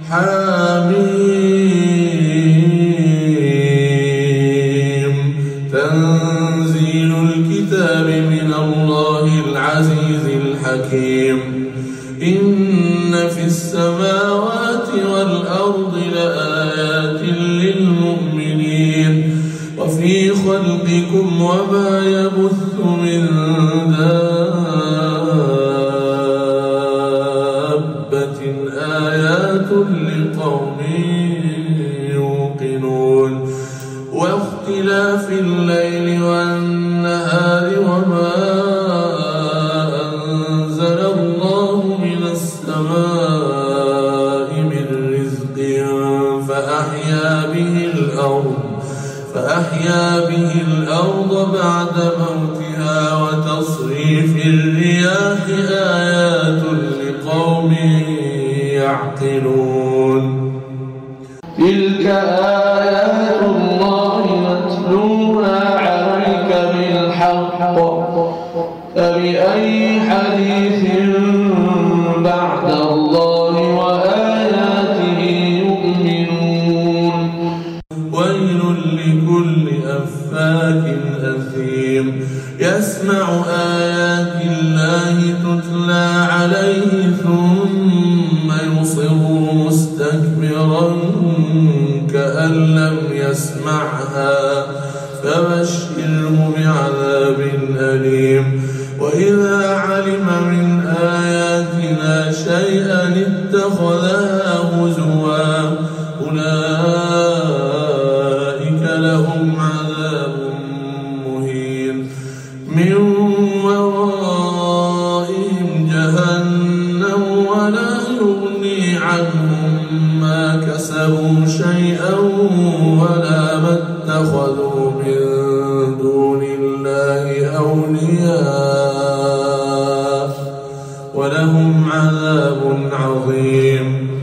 حميم تنزيل الكتاب من الله العزيز الحكيم إن في السماوات والأرض لآيات للمؤمنين وفي خلقكم وما يبث من دابة آيات لقوم يوقنون واختلاف الليل والنهار وما أنزل الله من السماء من رزق فأحيا به الأرض بعد موتها وتصريف الرياح آيات لقوم يعقلون تلك آيات الله نتلوها عليك بالحق فبأي حديث بعد الله وآياته يؤمنون ويل لكل أفاك أثيم يسمع آيات الله تتلى عليه ثم يصر مستكبرا كأن لم يسمعها فبشره بعذاب أليم وإذا علم من آياتنا شيئا اتخذها هزوا أولئك لهم عذاب مهين من ورائهم جهنم ولا يغني عنهم ما كسبوا شيئا ولا ما اتخذوا من دون الله أولياء ولهم عذاب عظيم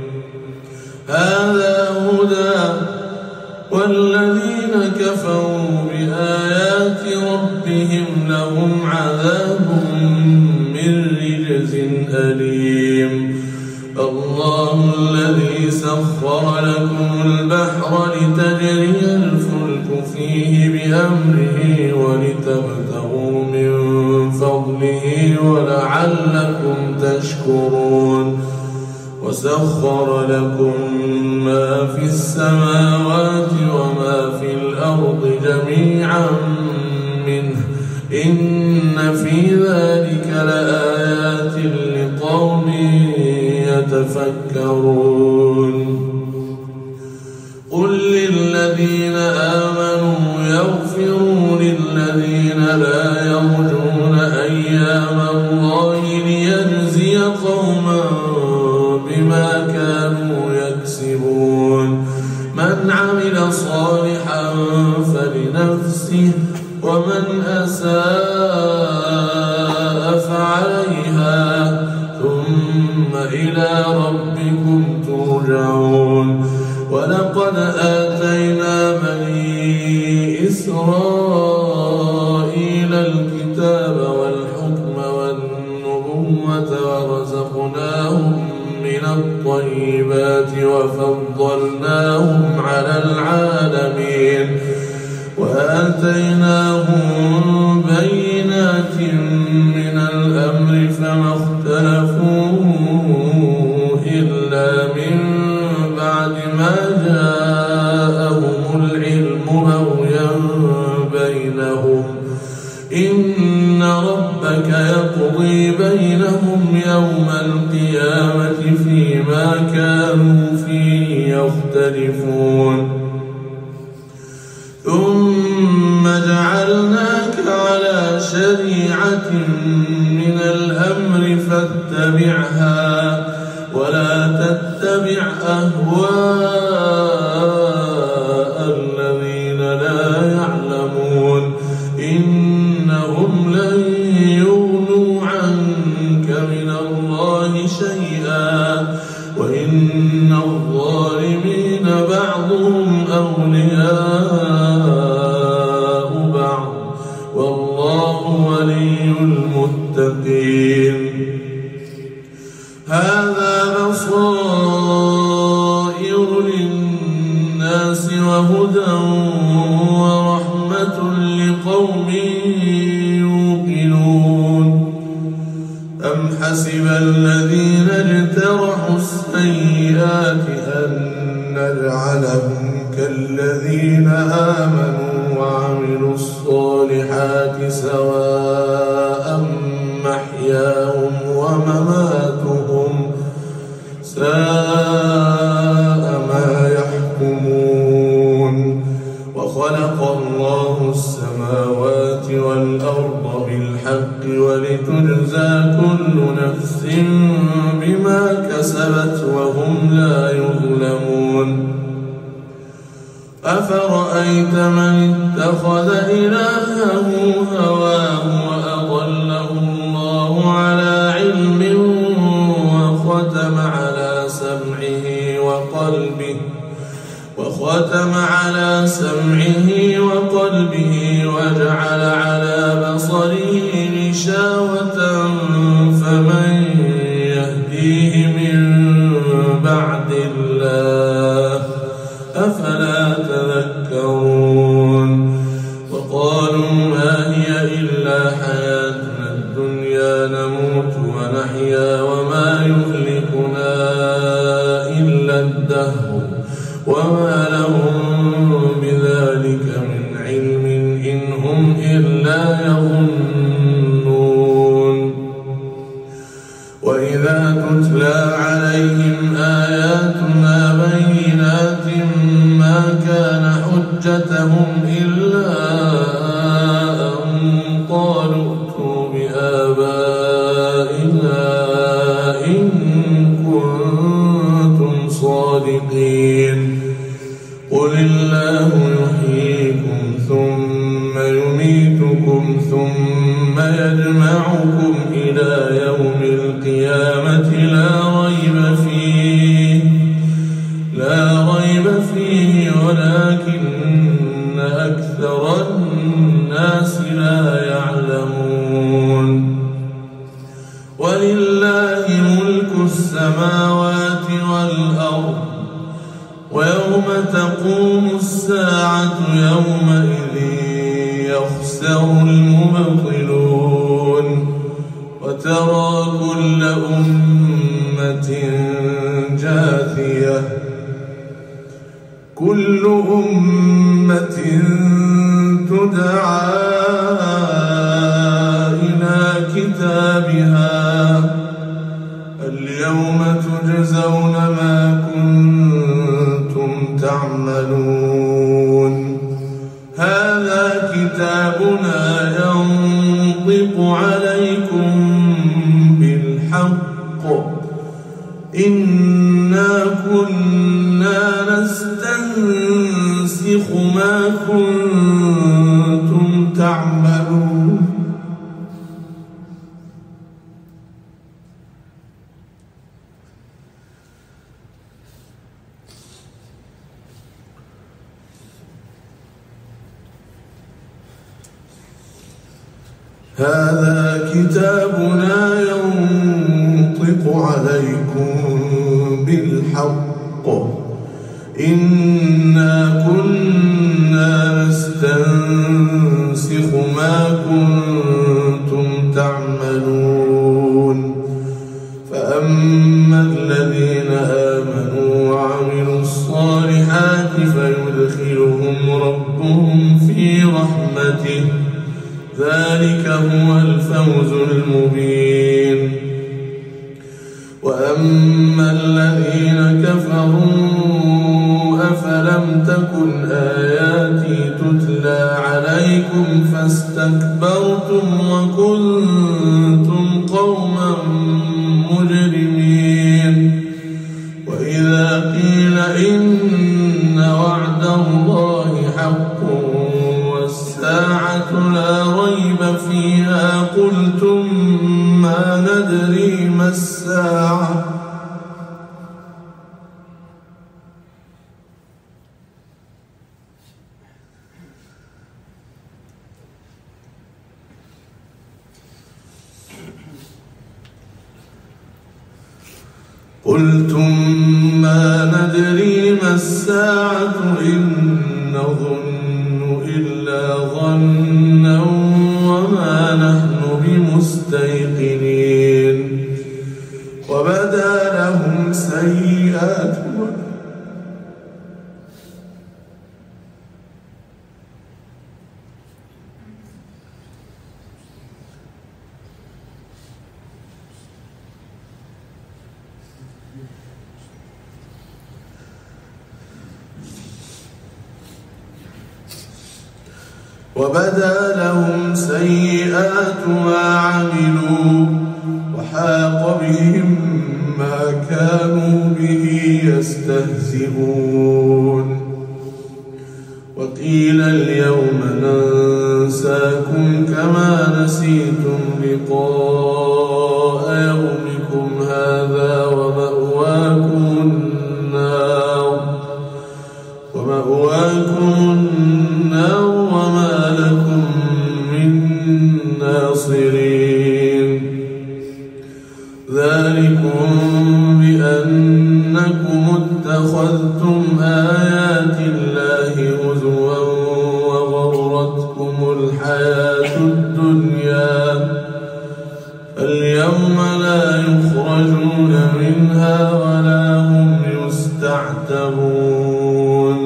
هذا هدى والذين كفروا بآيات ربهم لهم عذاب من رجز أليم الله الذي سخر لكم البحر لتجري الفلك فيه بأمره ولتبتغوا من فضله ولعلكم تشكرون وسخر لكم ما في السماوات وما في الأرض جميعا منه إن في ذلك لآيات لقوم يتفكرون قل للذين آمنوا يغفروا للذين لا يرجون أيام الله ليجزي قوما بما كانوا يكسبون من عمل صالحا فلنفسه ومن أساء فعليها ثم إلى ربكم ترجعون ولقد آتينا بني إسرائيل الكتاب والحكم والنبوة ورزقناهم من الطيبات وفضلناهم على العالمين وآتيناهم بينات من الأمر فما اختلفوا إلا من بعد ما جاءهم العلم بغيا بينهم إن ربك يقضي بينهم يوم القيامة فيما كانوا فيه يختلفون ثم جعلناك على شريعة من الأمر فاتبعها ولا تتبع أهواء الذين لا يعلمون إنهم لن يغنوا عنك من الله شيئا وإن الظالمين بعضهم أولياء بعض والله ولي المتقين هذا بصائر وجزاء السيئات أن نجعلهم كالذين آمنوا وعملوا الصالحات سواء محياهم ومماتهم ساء ما يحكمون. وخلق الله السماوات والأرض بالحق ولتجزى كل نفس بما كسبت وهم لا يظلمون. أفرأيت من اتخذ إلهه هواه وأضله الله على علم وختم على سمعه وقلبه وجعل على بصره غشاوة فمن يهديه من بعد الله أفلا تذكرون. وقالوا ما هي إلا حياتنا الدنيا نموت ونحيا وما يهلكنا إلا الدهر وما لهم بذلك من علم إن هم إلا يظنون. وإذا تتلى عليهم آياتنا بينات ما كان حجتهم إلا أن قالوا ائتوا بآبائنا إن كنتم صادقين. قل الله يحييكم ثم يميتكم ثم يجمعكم إلى يوم القيامة لا ريب فيه ولكن أكثر الناس لا يعلمون. ولله ملك السماوات والأرض ويوم تقوم الساعة يومئذ يخسر المبطلون. وترى كل أمة جاثية كل أمة تدعى إلى كتابها اليوم تجزون ما كنتم تعملون. هذا كتابنا ينطق عليكم بالحق إنا كنا نستنسخ ما كنتم تعملون. هذا كتابنا ينطق عليكم بالحق إنا كنا نستنسخ ما كنتم تعملون. فأما الذين آمنوا وعملوا الصالحات فيدخلهم ربهم في رحمته ذلك هو الفوز المبين. وأما الذين كفروا أفلم تكن آياتي تتلى عليكم فاستكبرتم وكنتم قوما مجرمين. وإذا قيل إن وعد الله حق والساعة لا ريب فيها قلتم ما ندري ما الساعة إن نظن إلا ظنا وما نحن بمستيقنين. وبدا لهم سيئاتها وبدا لهم سيئات ما عملوا وحاق بهم ما كانوا به يستهزئون وقيل اليوم ننساكم كما نسيتم لقاء يومكم هذا ومأواكم النار وما لكم من ناصرين ذلكم بأنكم اتخذتم آيات الله هزوا وغرتكم الحياة الدنيا فاليوم لا يخرجون منها ولا هم يستعتبون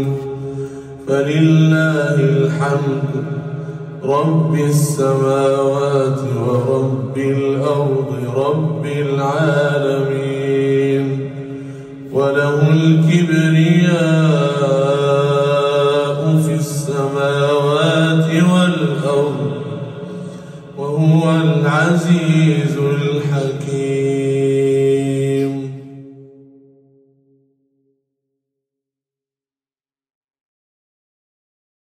فلله الحمد رب السماوات ورب الأرض رب العالمين وله الكبرياء في السماوات والأرض وهو العزيز